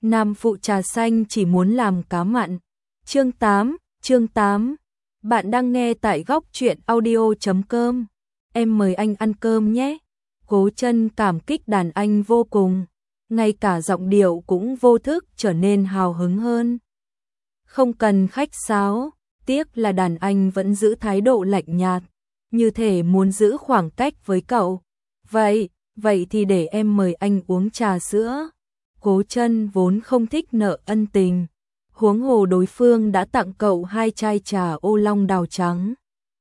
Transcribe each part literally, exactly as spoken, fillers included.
Nam phụ trà xanh chỉ muốn làm cá mặn. Chương tám, chương tám. Bạn đang nghe tại góc truyện audio chấm com. Em mời anh ăn cơm nhé. Cố Chân cảm kích đàn anh vô cùng, ngay cả giọng điệu cũng vô thức trở nên hào hứng hơn. Không cần khách sáo, tiếc là đàn anh vẫn giữ thái độ lạnh nhạt, như thể muốn giữ khoảng cách với cậu. Vậy, vậy thì để em mời anh uống trà sữa. Cố Chân vốn không thích nợ ân tình, huống hồ đối phương đã tặng cậu hai chai trà ô long đào trắng,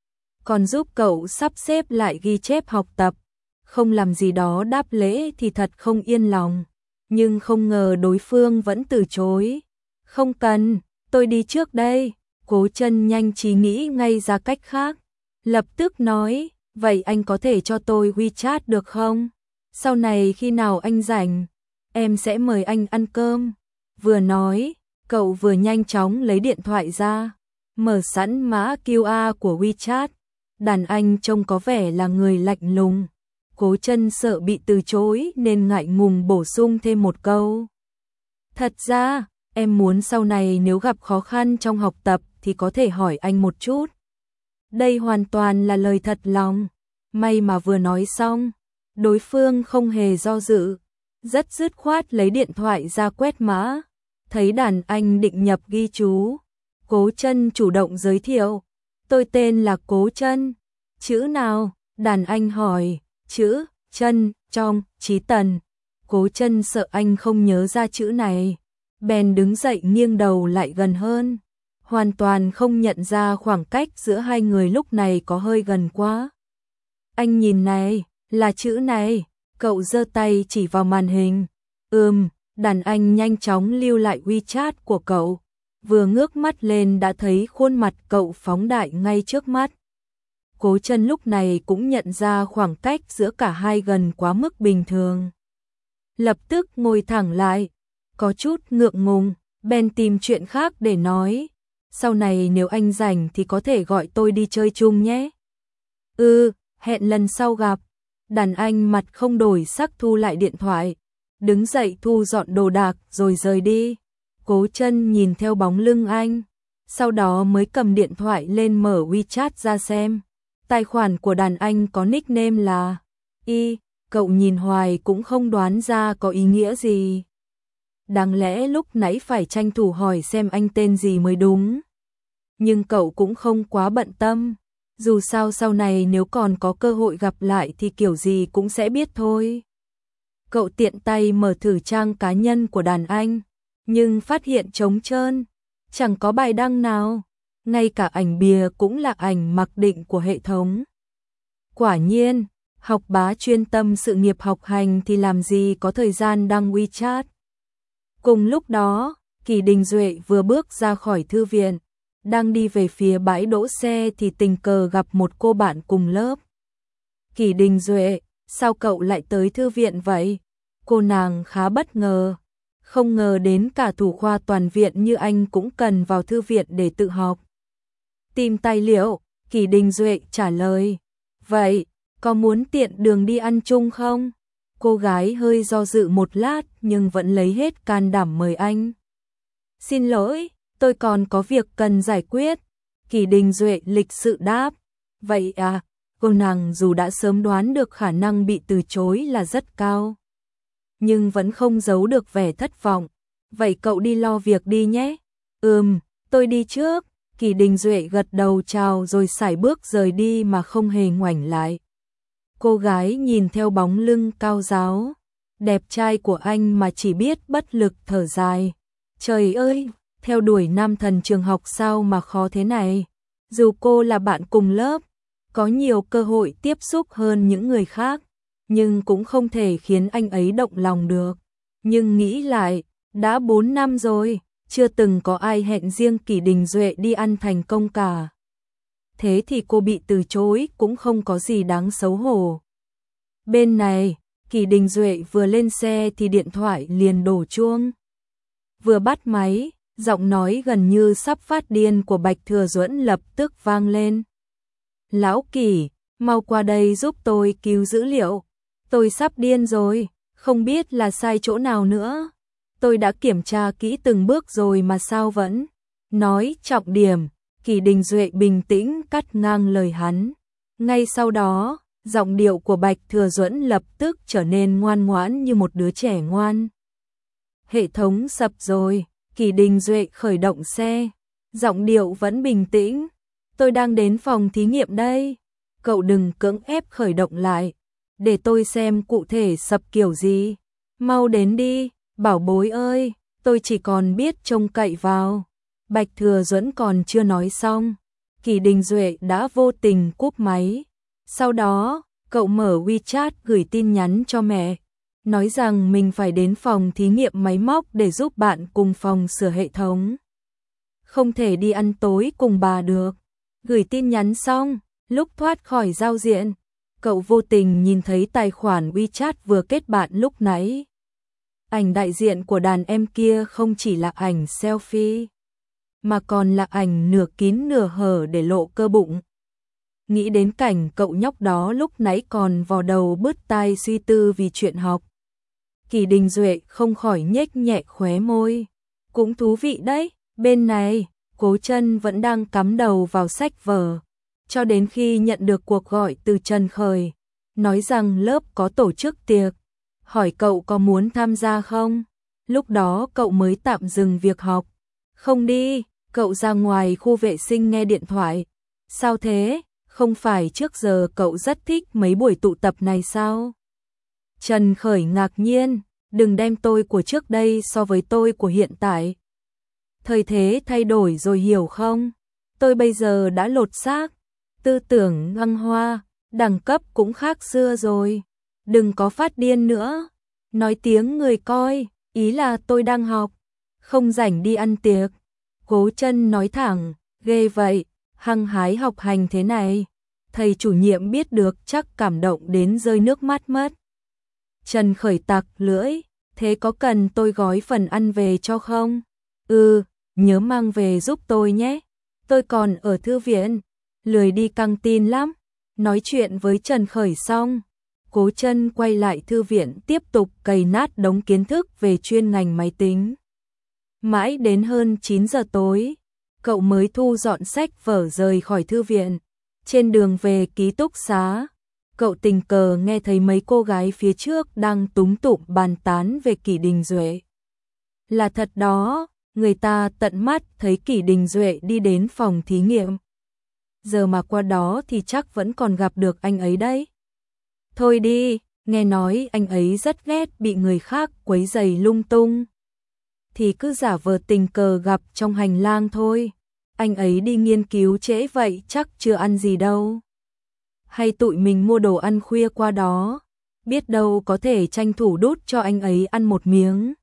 còn giúp cậu sắp xếp lại ghi chép học tập, không làm gì đó đáp lễ thì thật không yên lòng, nhưng không ngờ đối phương vẫn từ chối. Không cần, tôi đi trước đây. Cố Chân nhanh trí nghĩ ngay ra cách khác, lập tức nói, vậy anh có thể cho tôi WeChat được không? Sau này khi nào anh rảnh, em sẽ mời anh ăn cơm. Vừa nói, cậu vừa nhanh chóng lấy điện thoại ra, mở sẵn mã quy rờ của WeChat. Đàn anh trông có vẻ là người lạnh lùng. Cố Chân sợ bị từ chối nên ngại ngùng bổ sung thêm một câu. Thật ra, em muốn sau này nếu gặp khó khăn trong học tập thì có thể hỏi anh một chút. Đây hoàn toàn là lời thật lòng. May mà vừa nói xong, đối phương không hề do dự, rất dứt khoát lấy điện thoại ra quét mã. Thấy đàn anh định nhập ghi chú, Cố Chân chủ động giới thiệu. Tôi tên là Cố Chân. Chữ nào? Đàn anh hỏi. Chữ Chân, trong, Chí Tần. Cố Chân sợ anh không nhớ ra chữ này, bèn đứng dậy nghiêng đầu lại gần hơn, hoàn toàn không nhận ra khoảng cách giữa hai người lúc này có hơi gần quá. Anh nhìn này, là chữ này. Cậu giơ tay chỉ vào màn hình. Ừm, đàn anh nhanh chóng lưu lại WeChat của cậu, vừa ngước mắt lên đã thấy khuôn mặt cậu phóng đại ngay trước mắt. Cố Chân lúc này cũng nhận ra khoảng cách giữa cả hai gần quá mức bình thường, lập tức ngồi thẳng lại, có chút ngượng ngùng, bèn tìm chuyện khác để nói. Sau này nếu anh rảnh thì có thể gọi tôi đi chơi chung nhé. Ừ, hẹn lần sau gặp. Đàn anh mặt không đổi sắc thu lại điện thoại, đứng dậy thu dọn đồ đạc rồi rời đi. Cố Chân nhìn theo bóng lưng anh, sau đó mới cầm điện thoại lên mở WeChat ra xem. Tài khoản của đàn anh có nickname là Y, cậu nhìn hoài cũng không đoán ra có ý nghĩa gì. Đáng lẽ lúc nãy phải tranh thủ hỏi xem anh tên gì mới đúng. Nhưng cậu cũng không quá bận tâm, dù sao sau này nếu còn có cơ hội gặp lại thì kiểu gì cũng sẽ biết thôi. Cậu tiện tay mở thử trang cá nhân của đàn anh, nhưng phát hiện trống trơn, chẳng có bài đăng nào, ngay cả ảnh bìa cũng là ảnh mặc định của hệ thống. Quả nhiên, học bá chuyên tâm sự nghiệp học hành thì làm gì có thời gian đăng WeChat. Cùng lúc đó, Kỳ Đình Duệ vừa bước ra khỏi thư viện, đang đi về phía bãi đỗ xe thì tình cờ gặp một cô bạn cùng lớp. Kỳ Đình Duệ, sao cậu lại tới thư viện vậy? Cô nàng khá bất ngờ, không ngờ đến cả thủ khoa toàn viện như anh cũng cần vào thư viện để tự học. Tìm tài liệu, Kỳ Đình Duệ trả lời. Vậy, có muốn tiện đường đi ăn chung không? Cô gái hơi do dự một lát nhưng vẫn lấy hết can đảm mời anh. Xin lỗi, tôi còn có việc cần giải quyết. Kỳ Đình Duệ lịch sự đáp. Vậy à, cô nàng dù đã sớm đoán được khả năng bị từ chối là rất cao, nhưng vẫn không giấu được vẻ thất vọng. Vậy cậu đi lo việc đi nhé. Ừm, tôi đi trước. Kỳ Đình Duệ gật đầu chào rồi sải bước rời đi mà không hề ngoảnh lại. Cô gái nhìn theo bóng lưng cao ráo, đẹp trai của anh mà chỉ biết bất lực thở dài. Trời ơi, theo đuổi nam thần trường học sao mà khó thế này. Dù cô là bạn cùng lớp, có nhiều cơ hội tiếp xúc hơn những người khác, nhưng cũng không thể khiến anh ấy động lòng được. Nhưng nghĩ lại, đã bốn năm rồi, chưa từng có ai hẹn riêng Kỳ Đình Duệ đi ăn thành công cả. Thế thì cô bị từ chối cũng không có gì đáng xấu hổ. Bên này, Kỳ Đình Duệ vừa lên xe thì điện thoại liền đổ chuông. Vừa bắt máy, giọng nói gần như sắp phát điên của Bạch Thừa Duẫn lập tức vang lên. Lão Kỳ, mau qua đây giúp tôi cứu dữ liệu. Tôi sắp điên rồi, không biết là sai chỗ nào nữa. Tôi đã kiểm tra kỹ từng bước rồi mà sao vẫn nói trọng điểm. Kỷ Đình Duệ bình tĩnh cắt ngang lời hắn. Ngay sau đó, giọng điệu của Bạch Thừa Duẫn lập tức trở nên ngoan ngoãn như một đứa trẻ ngoan. Hệ thống sập rồi, Kỷ Đình Duệ khởi động xe. Giọng điệu vẫn bình tĩnh. Tôi đang đến phòng thí nghiệm đây. Cậu đừng cưỡng ép khởi động lại. Để tôi xem cụ thể sập kiểu gì. Mau đến đi, bảo bối ơi, tôi chỉ còn biết trông cậy vào. Bạch Thừa Duẫn còn chưa nói xong. Kỷ Đình Duệ đã vô tình cúp máy. Sau đó, cậu mở WeChat gửi tin nhắn cho mẹ. Nói rằng mình phải đến phòng thí nghiệm máy móc để giúp bạn cùng phòng sửa hệ thống. Không thể đi ăn tối cùng bà được. Gửi tin nhắn xong, lúc thoát khỏi giao diện, cậu vô tình nhìn thấy tài khoản WeChat vừa kết bạn lúc nãy. Ảnh đại diện của đàn em kia không chỉ là ảnh selfie, mà còn là ảnh nửa kín nửa hở để lộ cơ bụng. Nghĩ đến cảnh cậu nhóc đó lúc nãy còn vò đầu bứt tai suy tư vì chuyện học. Kỷ Đình Duệ không khỏi nhếch nhẹ khóe môi. Cũng thú vị đấy, bên này, Cố Chân vẫn đang cắm đầu vào sách vở. Cho đến khi nhận được cuộc gọi từ Trần Khởi, nói rằng lớp có tổ chức tiệc. Hỏi cậu có muốn tham gia không? Lúc đó cậu mới tạm dừng việc học. Không đi, cậu ra ngoài khu vệ sinh nghe điện thoại. Sao thế? Không phải trước giờ cậu rất thích mấy buổi tụ tập này sao? Trần Khởi ngạc nhiên, đừng đem tôi của trước đây so với tôi của hiện tại. Thời thế thay đổi rồi hiểu không? Tôi bây giờ đã lột xác, tư tưởng thăng hoa, đẳng cấp cũng khác xưa rồi. Đừng có phát điên nữa. Nói tiếng người coi, ý là tôi đang học, không rảnh đi ăn tiệc. Cố Chân nói thẳng, ghê vậy, hăng hái học hành thế này. Thầy chủ nhiệm biết được chắc cảm động đến rơi nước mắt mất. Trần Khởi tặc lưỡi, thế có cần tôi gói phần ăn về cho không? Ừ, nhớ mang về giúp tôi nhé. Tôi còn ở thư viện, lười đi căng tin lắm. Nói chuyện với Trần Khởi xong, Cố Chân quay lại thư viện tiếp tục cày nát đống kiến thức về chuyên ngành máy tính. Mãi đến hơn chín giờ tối, cậu mới thu dọn sách vở rời khỏi thư viện. Trên đường về ký túc xá, cậu tình cờ nghe thấy mấy cô gái phía trước đang túm tụm bàn tán về Kỷ Đình Duệ. Là thật đó, người ta tận mắt thấy Kỷ Đình Duệ đi đến phòng thí nghiệm. Giờ mà qua đó thì chắc vẫn còn gặp được anh ấy đấy. Thôi đi, nghe nói anh ấy rất ghét bị người khác quấy rầy lung tung. Thì cứ giả vờ tình cờ gặp trong hành lang thôi. Anh ấy đi nghiên cứu trễ vậy chắc chưa ăn gì đâu. Hay tụi mình mua đồ ăn khuya qua đó, biết đâu có thể tranh thủ đút cho anh ấy ăn một miếng.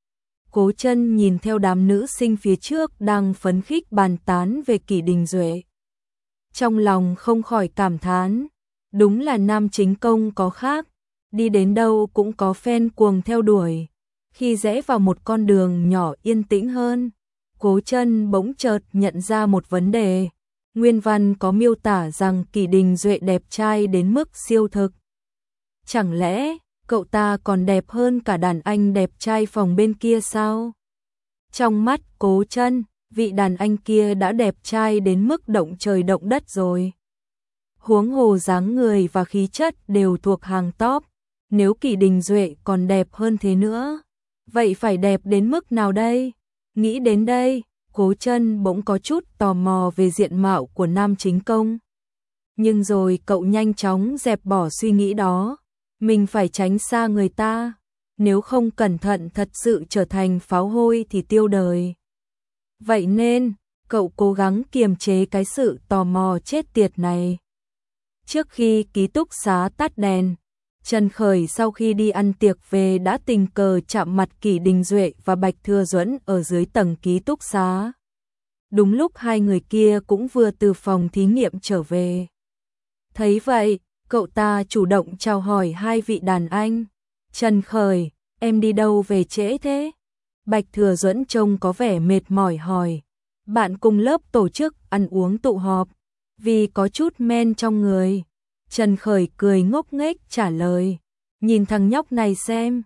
Cố Chân nhìn theo đám nữ sinh phía trước đang phấn khích bàn tán về Kỷ Đình Duệ. Trong lòng không khỏi cảm thán, đúng là nam chính công có khác, đi đến đâu cũng có fan cuồng theo đuổi. Khi rẽ vào một con đường nhỏ yên tĩnh hơn, Cố Chân bỗng chợt nhận ra một vấn đề. Nguyên văn có miêu tả rằng Kỷ Đình Duệ đẹp trai đến mức siêu thực. Chẳng lẽ cậu ta còn đẹp hơn cả đàn anh đẹp trai phòng bên kia sao? Trong mắt Cố Chân, vị đàn anh kia đã đẹp trai đến mức động trời động đất rồi. Huống hồ dáng người và khí chất đều thuộc hàng top. Nếu Kỷ Đình Duệ còn đẹp hơn thế nữa, vậy phải đẹp đến mức nào đây? Nghĩ đến đây, Cố Chân bỗng có chút tò mò về diện mạo của nam chính công. Nhưng rồi cậu nhanh chóng dẹp bỏ suy nghĩ đó. Mình phải tránh xa người ta, nếu không cẩn thận thật sự trở thành pháo hôi thì tiêu đời. Vậy nên, cậu cố gắng kiềm chế cái sự tò mò chết tiệt này. Trước khi ký túc xá tắt đèn, Trần Khởi sau khi đi ăn tiệc về đã tình cờ chạm mặt Kỷ Đình Duệ và Bạch Thừa Duẫn ở dưới tầng ký túc xá. Đúng lúc hai người kia cũng vừa từ phòng thí nghiệm trở về. Thấy vậy, cậu ta chủ động chào hỏi hai vị đàn anh. Trần Khởi, em đi đâu về trễ thế? Bạch Thừa Duẫn trông có vẻ mệt mỏi hỏi. Bạn cùng lớp tổ chức ăn uống tụ họp, vì có chút men trong người. Trần Khởi cười ngốc nghếch trả lời. Nhìn thằng nhóc này xem,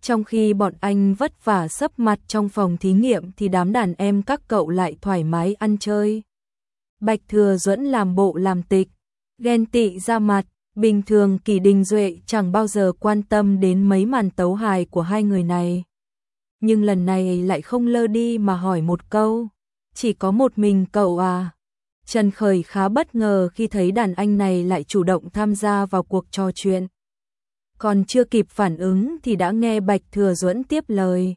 Trong khi bọn anh vất vả sấp mặt trong phòng thí nghiệm thì đám đàn em các cậu lại thoải mái ăn chơi. Bạch Thừa Duẫn làm bộ làm tịch, ghen tị ra mặt, bình thường Kỷ Đình Duệ chẳng bao giờ quan tâm đến mấy màn tấu hài của hai người này. Nhưng lần này lại không lơ đi mà hỏi một câu, chỉ có một mình cậu à? Trần Khởi khá bất ngờ khi thấy đàn anh này lại chủ động tham gia vào cuộc trò chuyện. Còn chưa kịp phản ứng thì đã nghe Bạch Thừa Duẫn tiếp lời.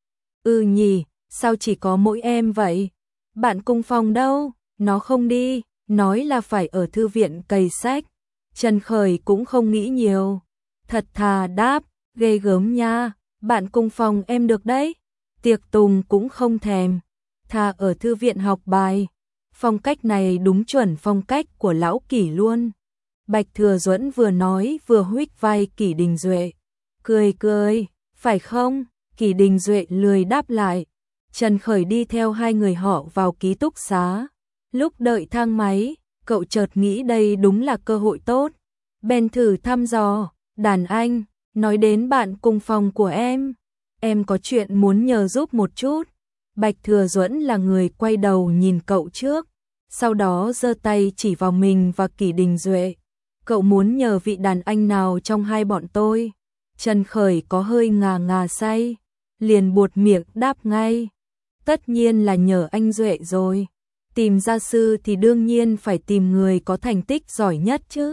Ừ nhỉ, sao chỉ có mỗi em vậy? Bạn cùng phòng đâu? Nó không đi, nói là phải ở thư viện cày sách. Trần Khởi cũng không nghĩ nhiều, thật thà đáp, ghê gớm nha, bạn cùng phòng em được đấy. Tiệc tùng cũng không thèm, thà ở thư viện học bài. Phong cách này đúng chuẩn phong cách của lão Kỷ luôn. Bạch Thừa Duẫn vừa nói vừa huých vai Kỷ Đình Duệ. Cười cười, phải không? Kỷ Đình Duệ lười đáp lại. Trần Khởi đi theo hai người họ vào ký túc xá. Lúc đợi thang máy, cậu chợt nghĩ đây đúng là cơ hội tốt. Bèn thử thăm dò, đàn anh, nói đến bạn cùng phòng của em. Em có chuyện muốn nhờ giúp một chút. Bạch Thừa Duẫn là người quay đầu nhìn cậu trước, sau đó giơ tay chỉ vào mình và Kỷ Đình Duệ. Cậu muốn nhờ vị đàn anh nào trong hai bọn tôi? Trần Khởi có hơi ngà ngà say, liền buột miệng đáp ngay. Tất nhiên là nhờ anh Duệ rồi. Tìm gia sư thì đương nhiên phải tìm người có thành tích giỏi nhất chứ.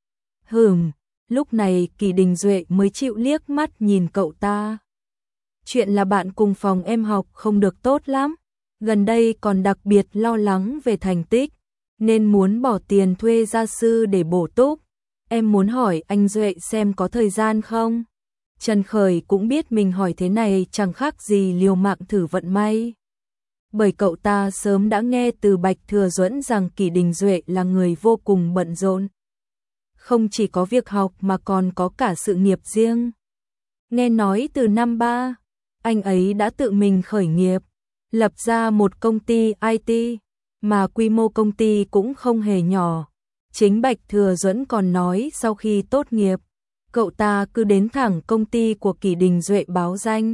Hừm, lúc này Kỷ Đình Duệ mới chịu liếc mắt nhìn cậu ta. Chuyện là bạn cùng phòng em học không được tốt lắm, gần đây còn đặc biệt lo lắng về thành tích, nên muốn bỏ tiền thuê gia sư để bổ túc. Em muốn hỏi anh Duệ xem có thời gian không? Trần Khởi cũng biết mình hỏi thế này chẳng khác gì liều mạng thử vận may. Bởi cậu ta sớm đã nghe từ Bạch Thừa Duẫn rằng Kỷ Đình Duệ là người vô cùng bận rộn. Không chỉ có việc học mà còn có cả sự nghiệp riêng. Nghe nói từ năm ba, anh ấy đã tự mình khởi nghiệp, lập ra một công ty i tê, mà quy mô công ty cũng không hề nhỏ. Chính Bạch Thừa Duẫn còn nói sau khi tốt nghiệp, cậu ta cứ đến thẳng công ty của Kỷ Đình Duệ báo danh,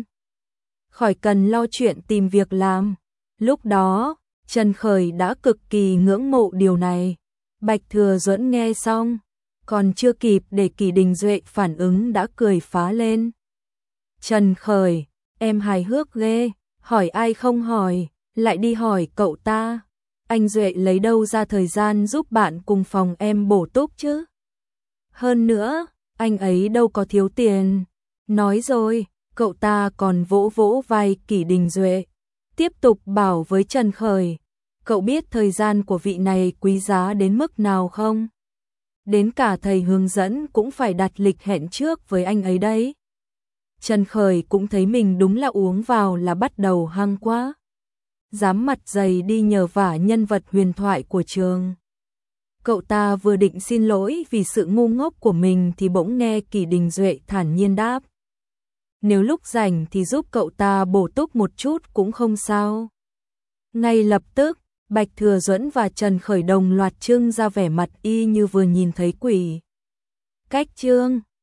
khỏi cần lo chuyện tìm việc làm. Lúc đó, Trần Khởi đã cực kỳ ngưỡng mộ điều này. Bạch Thừa Duẫn nghe xong, còn chưa kịp để Kỷ Đình Duệ phản ứng đã cười phá lên. Trần Khởi, em hài hước ghê, hỏi ai không hỏi, lại đi hỏi cậu ta. Anh Duệ lấy đâu ra thời gian giúp bạn cùng phòng em bổ túc chứ? Hơn nữa, anh ấy đâu có thiếu tiền. Nói rồi, cậu ta còn vỗ vỗ vai Kỷ Đình Duệ, tiếp tục bảo với Trần Khởi, cậu biết thời gian của vị này quý giá đến mức nào không? Đến cả thầy hướng dẫn cũng phải đặt lịch hẹn trước với anh ấy đấy. Trần Khởi cũng thấy mình đúng là uống vào là bắt đầu hăng quá. Dám mặt dày đi nhờ vả nhân vật huyền thoại của trường. Cậu ta vừa định xin lỗi vì sự ngu ngốc của mình thì bỗng nghe Kỷ Đình Duệ thản nhiên đáp. Nếu lúc rảnh thì giúp cậu ta bổ túc một chút cũng không sao. Ngay lập tức, Bạch Thừa Duẫn và Trần Khởi đồng loạt trưng ra vẻ mặt y như vừa nhìn thấy quỷ. Cách trương